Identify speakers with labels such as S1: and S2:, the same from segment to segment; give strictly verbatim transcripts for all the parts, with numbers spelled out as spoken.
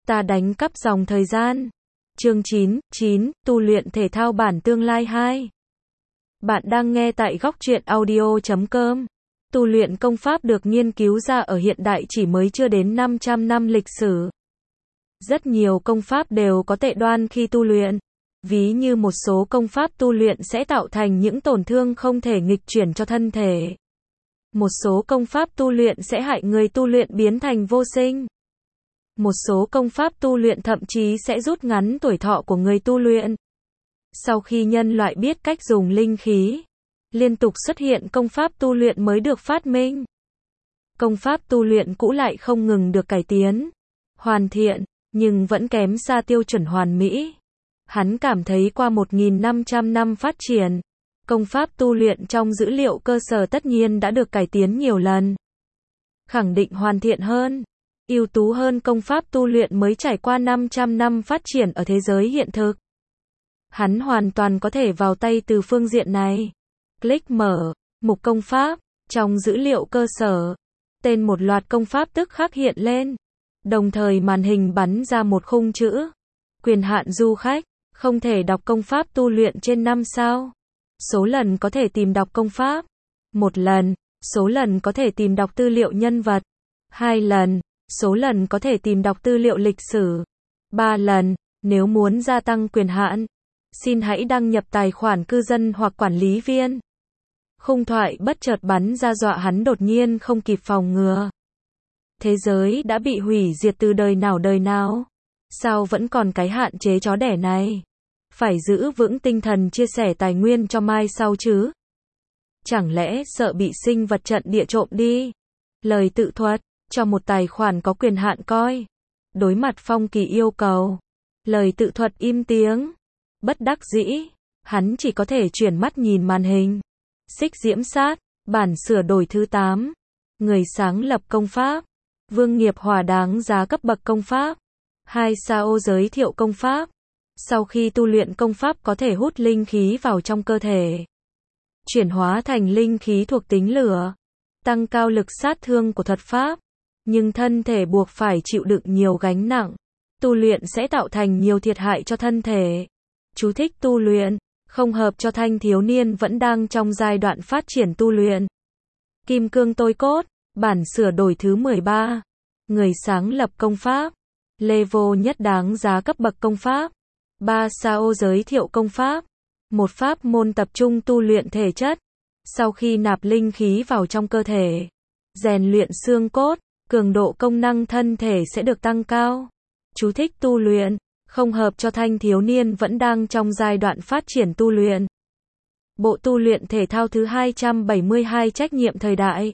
S1: Ta đánh cắp dòng thời gian. Chương chín, chín, tu luyện thể thao bản tương lai hai. Bạn đang nghe tại góc truyện audio chấm com. Tu luyện công pháp được nghiên cứu ra ở hiện đại chỉ mới chưa đến năm trăm năm lịch sử. Rất nhiều công pháp đều có tệ đoan khi tu luyện. Ví như một số công pháp tu luyện sẽ tạo thành những tổn thương không thể nghịch chuyển cho thân thể. Một số công pháp tu luyện sẽ hại người tu luyện biến thành vô sinh. Một số công pháp tu luyện thậm chí sẽ rút ngắn tuổi thọ của người tu luyện. Sau khi nhân loại biết cách dùng linh khí, liên tục xuất hiện công pháp tu luyện mới được phát minh. Công pháp tu luyện cũ lại không ngừng được cải tiến, hoàn thiện, nhưng vẫn kém xa tiêu chuẩn hoàn mỹ. Hắn cảm thấy qua một nghìn năm trăm năm phát triển, công pháp tu luyện trong dữ liệu cơ sở tất nhiên đã được cải tiến nhiều lần. Khẳng định hoàn thiện hơn, ưu tú hơn công pháp tu luyện mới trải qua năm trăm năm phát triển ở thế giới hiện thực. Hắn hoàn toàn có thể vào tay từ phương diện này. Click mở, mục công pháp, trong dữ liệu cơ sở, tên một loạt công pháp tức khắc hiện lên. Đồng thời màn hình bắn ra một khung chữ. Quyền hạn du khách, không thể đọc công pháp tu luyện trên năm sao. Số lần có thể tìm đọc công pháp. Một lần, số lần có thể tìm đọc tư liệu nhân vật. Hai lần, số lần có thể tìm đọc tư liệu lịch sử. Ba lần, nếu muốn gia tăng quyền hạn, xin hãy đăng nhập tài khoản cư dân hoặc quản lý viên. Khung thoại bất chợt bắn ra dọa hắn đột nhiên không kịp phòng ngừa. Thế giới đã bị hủy diệt từ đời nào đời nào. Sao vẫn còn cái hạn chế chó đẻ này? Phải giữ vững tinh thần chia sẻ tài nguyên cho mai sau chứ. Chẳng lẽ sợ bị sinh vật trận địa trộm đi? Lời tự thuật, cho một tài khoản có quyền hạn coi. Đối mặt Phong Kỳ yêu cầu. Lời tự thuật im tiếng. Bất đắc dĩ, hắn chỉ có thể chuyển mắt nhìn màn hình. Xích diễm sát, bản sửa đổi thứ tám. Người sáng lập công pháp. Vương Nghiệp Hòa đáng giá cấp bậc công pháp. Hai sao giới thiệu công pháp. Sau khi tu luyện công pháp có thể hút linh khí vào trong cơ thể, chuyển hóa thành linh khí thuộc tính lửa, tăng cao lực sát thương của thuật pháp, nhưng thân thể buộc phải chịu đựng nhiều gánh nặng. Tu luyện sẽ tạo thành nhiều thiệt hại cho thân thể. Chú thích tu luyện, không hợp cho thanh thiếu niên vẫn đang trong giai đoạn phát triển tu luyện. Kim cương tôi cốt, bản sửa đổi thứ mười ba. Người sáng lập công pháp. Level nhất đáng giá cấp bậc công pháp. ba sao giới thiệu công pháp. Một pháp môn tập trung tu luyện thể chất. Sau khi nạp linh khí vào trong cơ thể, rèn luyện xương cốt, cường độ công năng thân thể sẽ được tăng cao. Chú thích tu luyện, không hợp cho thanh thiếu niên vẫn đang trong giai đoạn phát triển tu luyện. Bộ tu luyện thể thao thứ hai trăm bảy mươi hai trách nhiệm thời đại.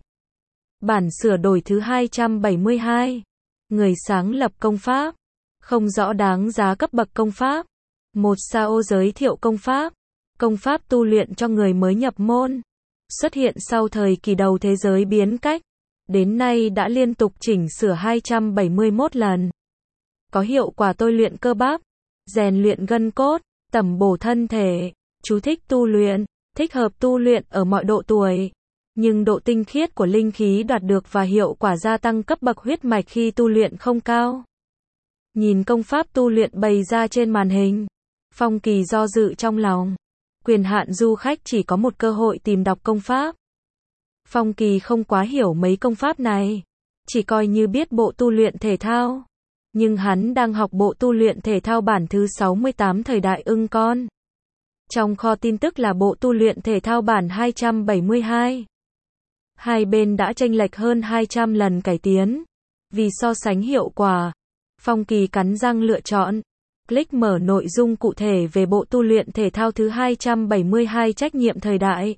S1: Bản sửa đổi thứ hai trăm bảy mươi hai. Người sáng lập công pháp. Không rõ đáng giá cấp bậc công pháp. Một sao giới thiệu công pháp. Công pháp tu luyện cho người mới nhập môn. Xuất hiện sau thời kỳ đầu thế giới biến cách. Đến nay đã liên tục chỉnh sửa hai trăm bảy mươi mốt lần. Có hiệu quả tôi luyện cơ bắp, rèn luyện gân cốt, tẩm bổ thân thể. Chú thích tu luyện, thích hợp tu luyện ở mọi độ tuổi. Nhưng độ tinh khiết của linh khí đạt được và hiệu quả gia tăng cấp bậc huyết mạch khi tu luyện không cao. Nhìn công pháp tu luyện bày ra trên màn hình, Phong Kỳ do dự trong lòng. Quyền hạn du khách chỉ có một cơ hội tìm đọc công pháp. Phong Kỳ không quá hiểu mấy công pháp này, chỉ coi như biết bộ tu luyện thể thao. Nhưng hắn đang học bộ tu luyện thể thao bản thứ sáu mươi tám thời đại ưng con. Trong kho tin tức là bộ tu luyện thể thao bản hai trăm bảy mươi hai. Hai bên đã chênh lệch hơn hai trăm lần cải tiến. Vì so sánh hiệu quả, Phong Kỳ cắn răng lựa chọn. Click mở nội dung cụ thể về bộ tu luyện thể thao thứ hai trăm bảy mươi hai trách nhiệm thời đại.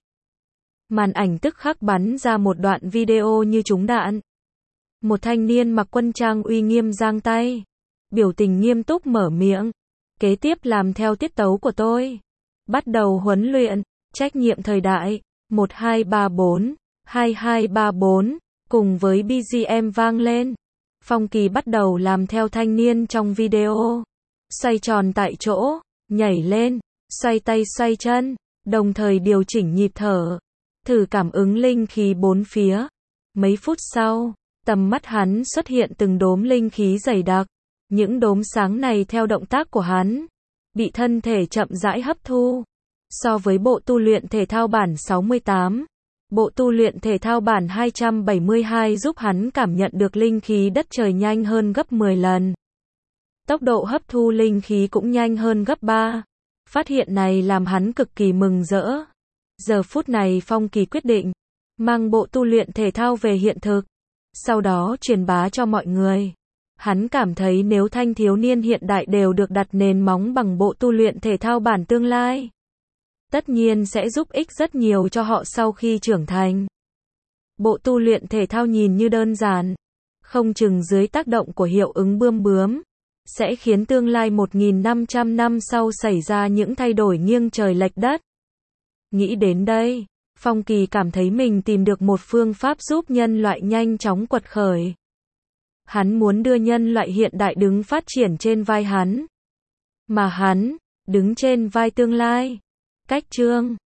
S1: Màn ảnh tức khắc bắn ra một đoạn video như trúng đạn. Một thanh niên mặc quân trang uy nghiêm giang tay, biểu tình nghiêm túc mở miệng. Kế tiếp làm theo tiết tấu của tôi. Bắt đầu huấn luyện, trách nhiệm thời đại, một hai ba bốn, hai hai ba bốn, cùng với bê giê em vang lên. Phong Kỳ bắt đầu làm theo thanh niên trong video. Xoay tròn tại chỗ, nhảy lên, xoay tay xoay chân, đồng thời điều chỉnh nhịp thở. Thử cảm ứng linh khí bốn phía. Mấy phút sau, tầm mắt hắn xuất hiện từng đốm linh khí dày đặc. Những đốm sáng này theo động tác của hắn, bị thân thể chậm rãi hấp thu. So với bộ tu luyện thể thao bản sáu mươi tám, bộ tu luyện thể thao bản hai trăm bảy mươi hai giúp hắn cảm nhận được linh khí đất trời nhanh hơn gấp mười lần. Tốc độ hấp thu linh khí cũng nhanh hơn gấp ba. Phát hiện này làm hắn cực kỳ mừng rỡ. Giờ phút này Phong Kỳ quyết định mang bộ tu luyện thể thao về hiện thực, sau đó truyền bá cho mọi người. Hắn cảm thấy nếu thanh thiếu niên hiện đại đều được đặt nền móng bằng bộ tu luyện thể thao bản tương lai, tất nhiên sẽ giúp ích rất nhiều cho họ sau khi trưởng thành. Bộ tu luyện thể thao nhìn như đơn giản, không chừng dưới tác động của hiệu ứng bươm bướm, sẽ khiến tương lai một nghìn năm trăm năm sau xảy ra những thay đổi nghiêng trời lệch đất. Nghĩ đến đây, Phong Kỳ cảm thấy mình tìm được một phương pháp giúp nhân loại nhanh chóng quật khởi. Hắn muốn đưa nhân loại hiện đại đứng phát triển trên vai hắn, mà hắn đứng trên vai tương lai. Cách chương